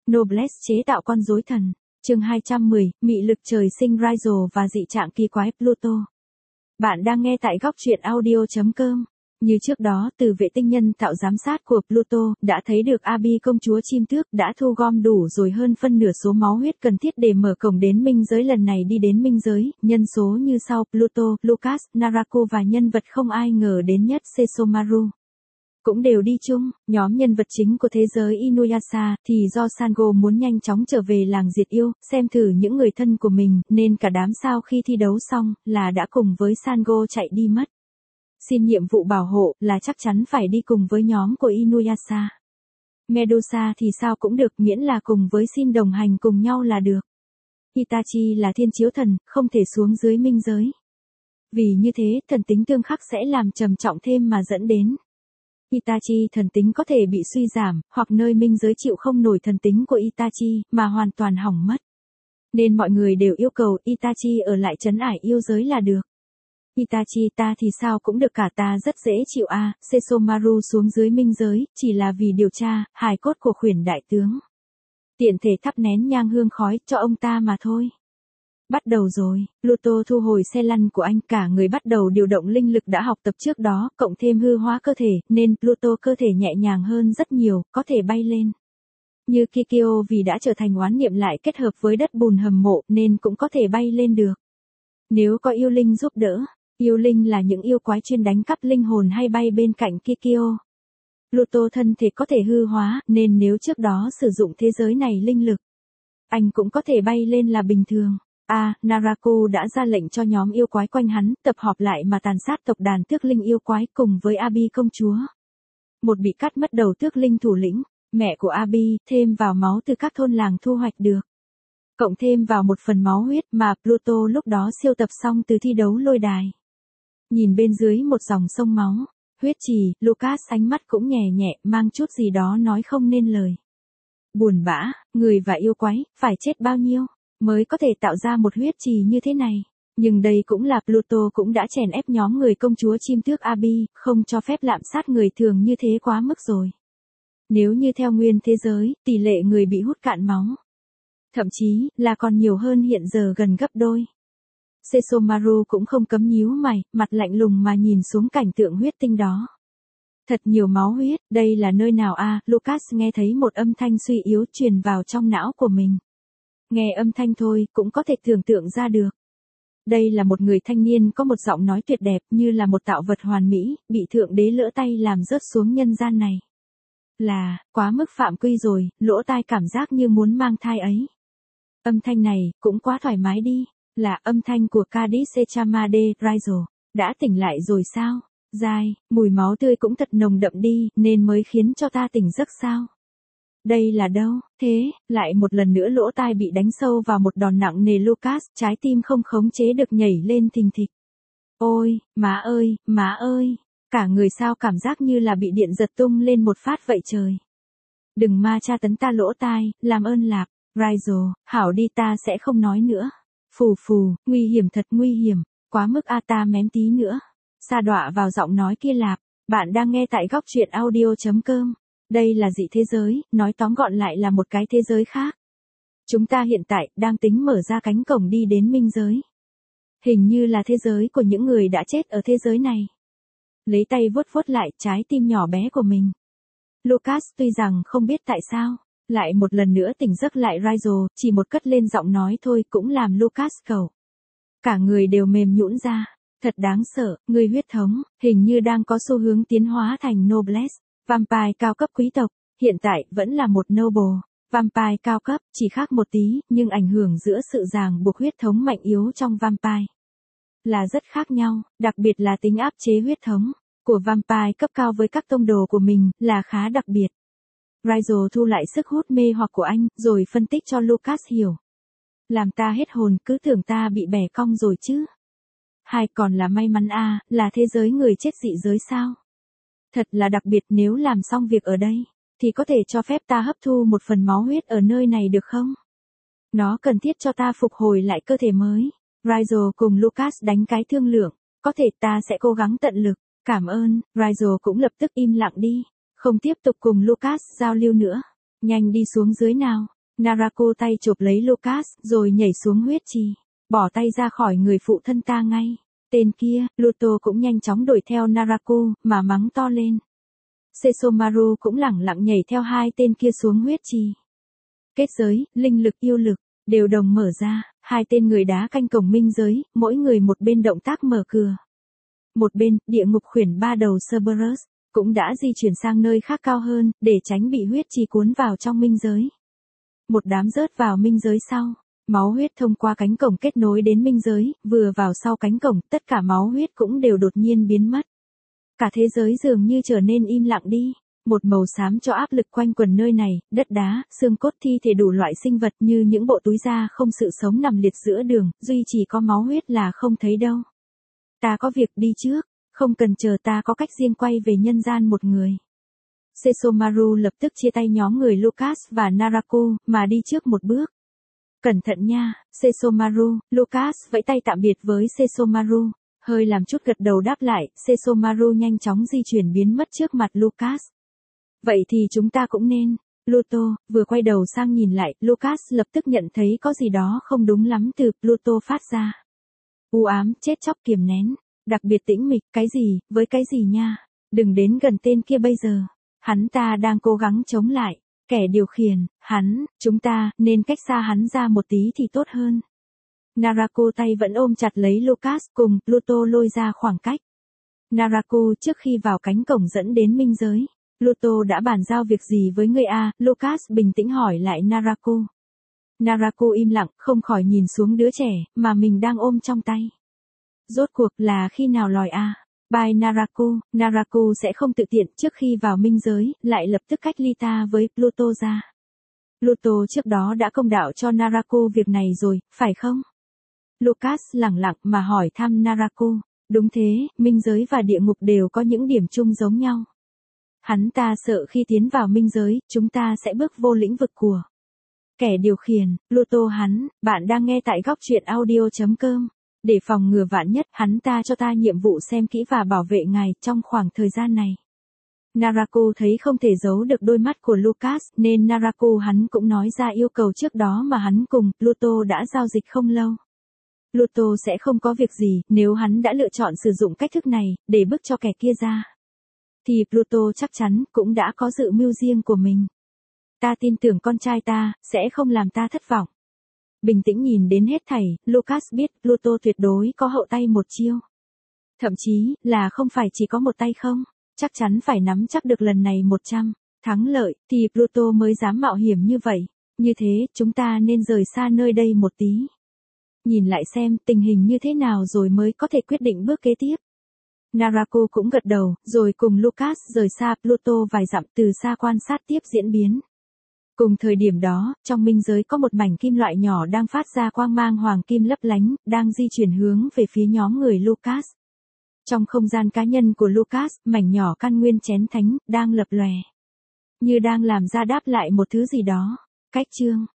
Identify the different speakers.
Speaker 1: Noblesse chế tạo con rối thần. Chương 210, mị lực trời sinh Rizzo và dị trạng kỳ quái Pluto. Bạn đang nghe tại góc truyện audio.com. Như trước đó, từ vệ tinh nhân tạo giám sát của Pluto đã thấy được Abby công chúa chim tước đã thu gom đủ rồi hơn phân nửa số máu huyết cần thiết để mở cổng đến minh giới. Lần này đi đến minh giới, nhân số như sau: Pluto, Lucas, Narako và nhân vật không ai ngờ đến nhất Sesomaru cũng đều đi chung. Nhóm nhân vật chính của thế giới Inuyasha thì do Sango muốn nhanh chóng trở về làng diệt yêu, xem thử những người thân của mình, nên cả đám sau khi thi đấu xong là đã cùng với Sango chạy đi mất. Xin nhiệm vụ bảo hộ là chắc chắn phải đi cùng với nhóm của Inuyasha. Medusa thì sao cũng được, miễn là cùng với Xin đồng hành cùng nhau là được. Itachi là thiên chiếu thần, không thể xuống dưới minh giới. Vì như thế, thần tính tương khắc sẽ làm trầm trọng thêm mà dẫn đến Itachi thần tính có thể bị suy giảm, hoặc nơi minh giới chịu không nổi thần tính của Itachi, mà hoàn toàn hỏng mất. Nên mọi người đều yêu cầu Itachi ở lại trấn ải yêu giới là được. Itachi ta thì sao cũng được cả, ta rất dễ chịu a. Sesomaru xuống dưới minh giới, chỉ là vì điều tra hài cốt của khuyển đại tướng. Tiện thể thắp nén nhang hương khói cho ông ta mà thôi. Bắt đầu rồi, Pluto thu hồi xe lăn của anh, cả người bắt đầu điều động linh lực đã học tập trước đó, cộng thêm hư hóa cơ thể, nên Pluto cơ thể nhẹ nhàng hơn rất nhiều, có thể bay lên. Như Kikyo vì đã trở thành oán niệm lại kết hợp với đất bùn hầm mộ nên cũng có thể bay lên được. Nếu có yêu linh giúp đỡ, yêu linh là những yêu quái chuyên đánh cắp linh hồn hay bay bên cạnh Kikyo. Pluto thân thể có thể hư hóa, nên nếu trước đó sử dụng thế giới này linh lực, anh cũng có thể bay lên là bình thường. Narako đã ra lệnh cho nhóm yêu quái quanh hắn tập họp lại mà tàn sát tộc đàn tước linh yêu quái cùng với Abby công chúa. Một bị cắt mất đầu tước linh thủ lĩnh, mẹ của Abby, thêm vào máu từ các thôn làng thu hoạch được. Cộng thêm vào một phần máu huyết mà Pluto lúc đó siêu tập xong từ thi đấu lôi đài. Nhìn bên dưới một dòng sông máu, huyết trì, Lucas ánh mắt cũng nhẹ nhẹ, mang chút gì đó nói không nên lời. Buồn bã, người và yêu quái, phải chết bao nhiêu mới có thể tạo ra một huyết trì như thế này. Nhưng đây cũng là Pluto cũng đã chèn ép nhóm người công chúa chim tước Abby, không cho phép lạm sát người thường như thế quá mức rồi. Nếu như theo nguyên thế giới, tỷ lệ người bị hút cạn máu, thậm chí là còn nhiều hơn hiện giờ gần gấp đôi. Sesomaru cũng không cấm nhíu mày, mặt lạnh lùng mà nhìn xuống cảnh tượng huyết tinh đó. Thật nhiều máu huyết, đây là nơi nào a? Lucas nghe thấy một âm thanh suy yếu truyền vào trong não của mình. Nghe âm thanh thôi cũng có thể tưởng tượng ra được. Đây là một người thanh niên có một giọng nói tuyệt đẹp như là một tạo vật hoàn mỹ, bị thượng đế lỡ tay làm rớt xuống nhân gian này. Là, quá mức phạm quy rồi, lỗ tai cảm giác như muốn mang thai ấy. Âm thanh này, cũng quá thoải mái đi, là âm thanh của Cadice Chamade, Rizzo. Đã tỉnh lại rồi sao? Dai, mùi máu tươi cũng thật nồng đậm đi, nên mới khiến cho ta tỉnh giấc sao? Đây là đâu? Thế, lại một lần nữa lỗ tai bị đánh sâu vào một đòn nặng nề. Lucas, trái tim không khống chế được nhảy lên thình thịch. Ôi, má ơi, cả người sao cảm giác như là bị điện giật tung lên một phát vậy trời. Đừng ma tra tấn ta lỗ tai, làm ơn Lạp. Rizzo, hảo đi ta sẽ không nói nữa. Phù, nguy hiểm thật nguy hiểm, quá mức ta mém tí nữa. Sa đọa vào giọng nói kia Lạp, bạn đang nghe tại góc truyện audio.com. Đây là dị thế giới, nói tóm gọn lại là một cái thế giới khác. Chúng ta hiện tại đang tính mở ra cánh cổng đi đến minh giới. Hình như là thế giới của những người đã chết ở thế giới này. Lấy tay vuốt lại trái tim nhỏ bé của mình. Lucas tuy rằng không biết tại sao, lại một lần nữa tỉnh giấc lại. Rizzo chỉ một cất lên giọng nói thôi cũng làm Lucas cầu. Cả người đều mềm nhũn ra. Thật đáng sợ, người huyết thống, hình như đang có xu hướng tiến hóa thành Noblesse. Vampire cao cấp quý tộc, hiện tại vẫn là một noble. Vampire cao cấp, chỉ khác một tí, nhưng ảnh hưởng giữa sự ràng buộc huyết thống mạnh yếu trong vampire là rất khác nhau, đặc biệt là tính áp chế huyết thống của vampire cấp cao với các tông đồ của mình là khá đặc biệt. Rizzo thu lại sức hút mê hoặc của anh, rồi phân tích cho Lucas hiểu. Làm ta hết hồn, cứ tưởng ta bị bẻ cong rồi chứ. Hay còn là may mắn là thế giới người chết dị giới sao? Thật là đặc biệt, nếu làm xong việc ở đây, thì có thể cho phép ta hấp thu một phần máu huyết ở nơi này được không? Nó cần thiết cho ta phục hồi lại cơ thể mới. Rizzo cùng Lucas đánh cái thương lượng, có thể ta sẽ cố gắng tận lực, cảm ơn. Rizzo cũng lập tức im lặng đi, không tiếp tục cùng Lucas giao lưu nữa. Nhanh đi xuống dưới nào, Narako tay chộp lấy Lucas, rồi nhảy xuống huyết trì, bỏ tay ra khỏi người phụ thân ta ngay. Tên kia, Pluto cũng nhanh chóng đuổi theo Narako, mà mắng to lên. Sesomaru cũng lẳng lặng nhảy theo hai tên kia xuống huyết trì. Kết giới, linh lực yêu lực, đều đồng mở ra, hai tên người đá canh cổng minh giới, mỗi người một bên động tác mở cửa. Một bên, địa ngục khuyển ba đầu Cerberus, cũng đã di chuyển sang nơi khác cao hơn, để tránh bị huyết trì cuốn vào trong minh giới. Một đám rớt vào minh giới sau, máu huyết thông qua cánh cổng kết nối đến minh giới, vừa vào sau cánh cổng, tất cả máu huyết cũng đều đột nhiên biến mất. Cả thế giới dường như trở nên im lặng đi, một màu xám cho áp lực quanh quần nơi này, đất đá, xương cốt thi thể đủ loại sinh vật như những bộ túi da không sự sống nằm liệt giữa đường, duy chỉ có máu huyết là không thấy đâu. Ta có việc đi trước, không cần chờ, ta có cách riêng quay về nhân gian một người. Sesomaru lập tức chia tay nhóm người Lucas và Narako, mà đi trước một bước. Cẩn thận nha, Sesomaru. Lucas vẫy tay tạm biệt với Sesomaru, hơi làm chút gật đầu đáp lại. Sesomaru nhanh chóng di chuyển biến mất trước mặt Lucas. Vậy thì chúng ta cũng nên. Pluto vừa quay đầu sang nhìn lại, Lucas lập tức nhận thấy có gì đó không đúng lắm từ Pluto phát ra. U ám, chết chóc, kiềm nén, đặc biệt tĩnh mịch. Cái gì, với cái gì nha? Đừng đến gần tên kia bây giờ. Hắn ta đang cố gắng chống lại. Kẻ điều khiển, chúng ta nên cách xa hắn ra một tí thì tốt hơn. Narako tay vẫn ôm chặt lấy Lucas, cùng Pluto lôi ra khoảng cách. Narako trước khi vào cánh cổng dẫn đến minh giới. Pluto đã bàn giao việc gì với ngươi à? Lucas bình tĩnh hỏi lại Narako. Narako im lặng, không khỏi nhìn xuống đứa trẻ mà mình đang ôm trong tay. Rốt cuộc là khi nào lòi à? Bye Narako. Narako sẽ không tự tiện trước khi vào minh giới, lại lập tức cách ly ta với Pluto ra. Pluto trước đó đã công đạo cho Narako việc này rồi, phải không? Lucas lẳng lặng mà hỏi thăm Narako. Đúng thế, minh giới và địa ngục đều có những điểm chung giống nhau. Hắn ta sợ khi tiến vào minh giới, chúng ta sẽ bước vô lĩnh vực của kẻ điều khiển. Pluto bạn đang nghe tại góc truyện audio.com. Để phòng ngừa vạn nhất, hắn ta cho ta nhiệm vụ xem kỹ và bảo vệ ngài trong khoảng thời gian này. Narako thấy không thể giấu được đôi mắt của Lucas, nên Narako cũng nói ra yêu cầu trước đó mà hắn cùng Pluto đã giao dịch không lâu. Pluto sẽ không có việc gì, nếu hắn đã lựa chọn sử dụng cách thức này, để bức cho kẻ kia ra. Thì Pluto chắc chắn cũng đã có dự mưu riêng của mình. Ta tin tưởng con trai ta, sẽ không làm ta thất vọng. Bình tĩnh nhìn đến hết thảy, Lucas biết Pluto tuyệt đối có hậu tay một chiêu. Thậm chí, là không phải chỉ có một tay không, chắc chắn phải nắm chắc được lần này 100 thắng lợi, thì Pluto mới dám mạo hiểm như vậy. Như thế, chúng ta nên rời xa nơi đây một tí. Nhìn lại xem tình hình như thế nào rồi mới có thể quyết định bước kế tiếp. Narako cũng gật đầu, rồi cùng Lucas rời xa Pluto vài dặm, từ xa quan sát tiếp diễn biến. Cùng thời điểm đó, trong minh giới có một mảnh kim loại nhỏ đang phát ra quang mang hoàng kim lấp lánh, đang di chuyển hướng về phía nhóm người Lucas. Trong không gian cá nhân của Lucas, mảnh nhỏ căn nguyên chén thánh, đang lập lòe. Như đang làm ra đáp lại một thứ gì đó. Cách chương